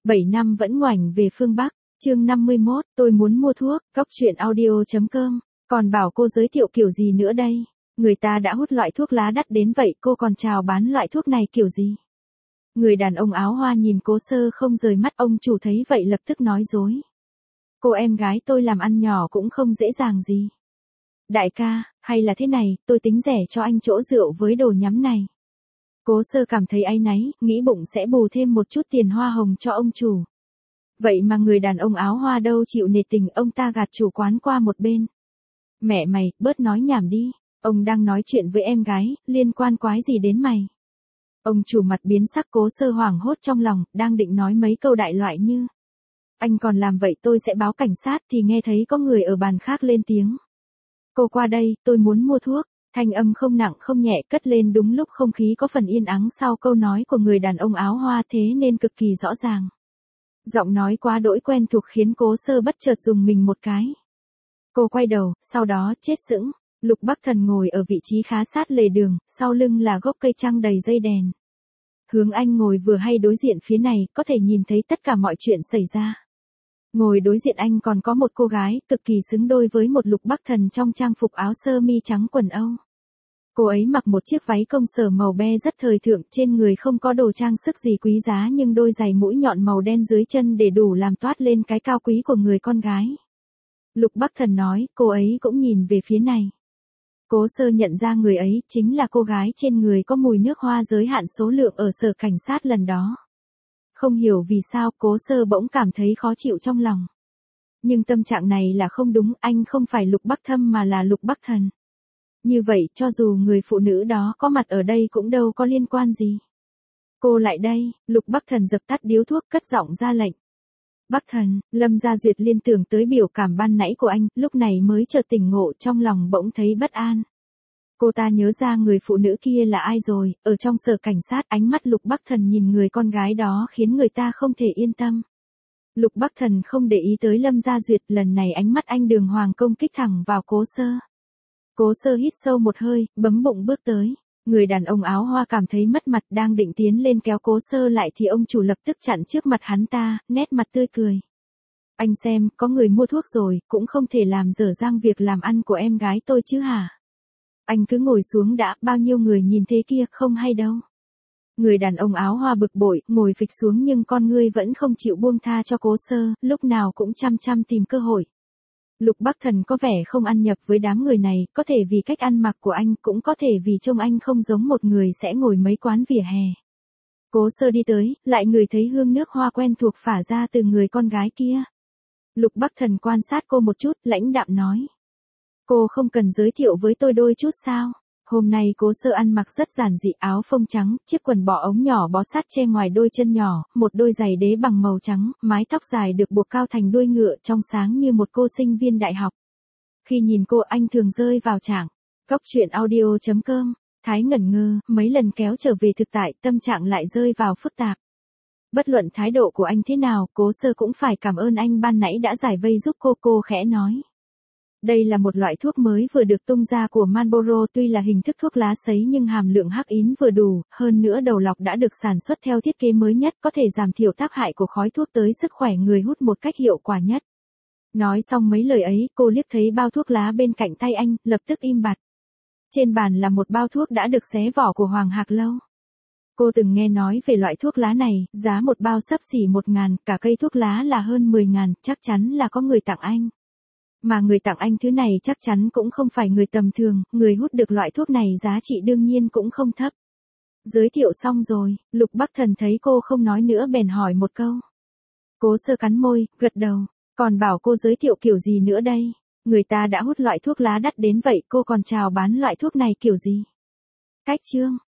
7 năm vẫn ngoảnh về phương Bắc, chương 51, tôi muốn mua thuốc, Cóc truyện audio.com, còn bảo cô giới thiệu kiểu gì nữa đây? Người ta đã hút loại thuốc lá đắt đến vậy cô còn chào bán loại thuốc này kiểu gì? Người đàn ông áo hoa nhìn Cố Sơ không rời mắt, ông chủ thấy vậy lập tức nói dối. Cô em gái tôi làm ăn nhỏ cũng không dễ dàng gì. Đại ca, hay là thế này, tôi tính rẻ cho anh chỗ rượu với đồ nhắm này. Cố Sơ cảm thấy áy náy, nghĩ bụng sẽ bù thêm một chút tiền hoa hồng cho ông chủ. Vậy mà người đàn ông áo hoa đâu chịu nể tình, ông ta gạt chủ quán qua một bên. Mẹ mày, bớt nói nhảm đi, ông đang nói chuyện với em gái, liên quan quái gì đến mày. Ông chủ mặt biến sắc, Cố Sơ hoảng hốt trong lòng, đang định nói mấy câu đại loại như: anh còn làm vậy tôi sẽ báo cảnh sát, thì nghe thấy có người ở bàn khác lên tiếng. Cô qua đây, tôi muốn mua thuốc. Thanh âm không nặng không nhẹ cất lên đúng lúc không khí có phần yên ắng sau câu nói của người đàn ông áo hoa, thế nên cực kỳ rõ ràng. Giọng nói quá đỗi quen thuộc khiến Cố Sơ bất chợt dùng mình một cái. Cô quay đầu, sau đó chết sững. Lục Bắc Thần ngồi ở vị trí khá sát lề đường, sau lưng là gốc cây trăng đầy dây đèn. Hướng anh ngồi vừa hay đối diện phía này, có thể nhìn thấy tất cả mọi chuyện xảy ra. Ngồi đối diện anh còn có một cô gái, cực kỳ xứng đôi với một Lục Bắc Thần trong trang phục áo sơ mi trắng quần Âu. Cô ấy mặc một chiếc váy công sở màu be rất thời thượng, trên người không có đồ trang sức gì quý giá nhưng đôi giày mũi nhọn màu đen dưới chân để đủ làm toát lên cái cao quý của người con gái. Lục Bắc Thần nói, cô ấy cũng nhìn về phía này. Cố Sơ nhận ra người ấy chính là cô gái trên người có mùi nước hoa giới hạn số lượng ở sở cảnh sát lần đó. Không hiểu vì sao Cố Sơ bỗng cảm thấy khó chịu trong lòng. Nhưng tâm trạng này là không đúng, anh không phải Lục Bắc Thâm mà là Lục Bắc Thần. Như vậy cho dù người phụ nữ đó có mặt ở đây cũng đâu có liên quan gì. Cô lại đây, Lục Bắc Thần dập tắt điếu thuốc cất giọng ra lệnh. Bắc Thần, Lâm Gia Duyệt liên tưởng tới biểu cảm ban nãy của anh, lúc này mới chợt tỉnh ngộ, trong lòng bỗng thấy bất an. Cô ta nhớ ra người phụ nữ kia là ai rồi, ở trong sở cảnh sát ánh mắt Lục Bắc Thần nhìn người con gái đó khiến người ta không thể yên tâm. Lục Bắc Thần không để ý tới Lâm Gia Duyệt, lần này ánh mắt anh đường hoàng công kích thẳng vào Cố Sơ. Cố Sơ hít sâu một hơi, bấm bụng bước tới. Người đàn ông áo hoa cảm thấy mất mặt, đang định tiến lên kéo Cố Sơ lại thì ông chủ lập tức chặn trước mặt hắn ta, nét mặt tươi cười. Anh xem, có người mua thuốc rồi, cũng không thể làm dở dang việc làm ăn của em gái tôi chứ hả? Anh cứ ngồi xuống đã, bao nhiêu người nhìn thế kia, không hay đâu. Người đàn ông áo hoa bực bội, ngồi phịch xuống nhưng con ngươi vẫn không chịu buông tha cho Cố Sơ, lúc nào cũng chăm chăm tìm cơ hội. Lục Bắc Thần có vẻ không ăn nhập với đám người này, có thể vì cách ăn mặc của anh, cũng có thể vì trông anh không giống một người sẽ ngồi mấy quán vỉa hè. Cố Sơ đi tới, lại ngửi thấy hương nước hoa quen thuộc phả ra từ người con gái kia. Lục Bắc Thần quan sát cô một chút, lãnh đạm nói. Cô không cần giới thiệu với tôi đôi chút sao? Hôm nay Cố Sơ ăn mặc rất giản dị, áo phông trắng, chiếc quần bó ống nhỏ bó sát che ngoài đôi chân nhỏ, một đôi giày đế bằng màu trắng, mái tóc dài được buộc cao thành đuôi ngựa trong sáng như một cô sinh viên đại học. Khi nhìn cô anh thường rơi vào trạng. Cóc truyện audio.com, Thái ngẩn ngơ, mấy lần kéo trở về thực tại, tâm trạng lại rơi vào phức tạp. Bất luận thái độ của anh thế nào, Cố Sơ cũng phải cảm ơn anh ban nãy đã giải vây giúp cô khẽ nói. Đây là một loại thuốc mới vừa được tung ra của Marlboro, tuy là hình thức thuốc lá sấy nhưng hàm lượng hắc ín vừa đủ, hơn nữa đầu lọc đã được sản xuất theo thiết kế mới nhất, có thể giảm thiểu tác hại của khói thuốc tới sức khỏe người hút một cách hiệu quả nhất. Nói xong mấy lời ấy, cô liếc thấy bao thuốc lá bên cạnh tay anh, lập tức im bặt. Trên bàn là một bao thuốc đã được xé vỏ của Hoàng Hạc Lâu. Cô từng nghe nói về loại thuốc lá này, giá một bao xấp xỉ 1.000, cả cây thuốc lá là hơn 10.000, chắc chắn là có người tặng anh. Mà người tặng anh thứ này chắc chắn cũng không phải người tầm thường, người hút được loại thuốc này giá trị đương nhiên cũng không thấp. Giới thiệu xong rồi, Lục Bắc Thần thấy cô không nói nữa bèn hỏi một câu. Cố Sơ cắn môi, gật đầu, còn bảo cô giới thiệu kiểu gì nữa đây? Người ta đã hút loại thuốc lá đắt đến vậy cô còn chào bán loại thuốc này kiểu gì? Cách chương.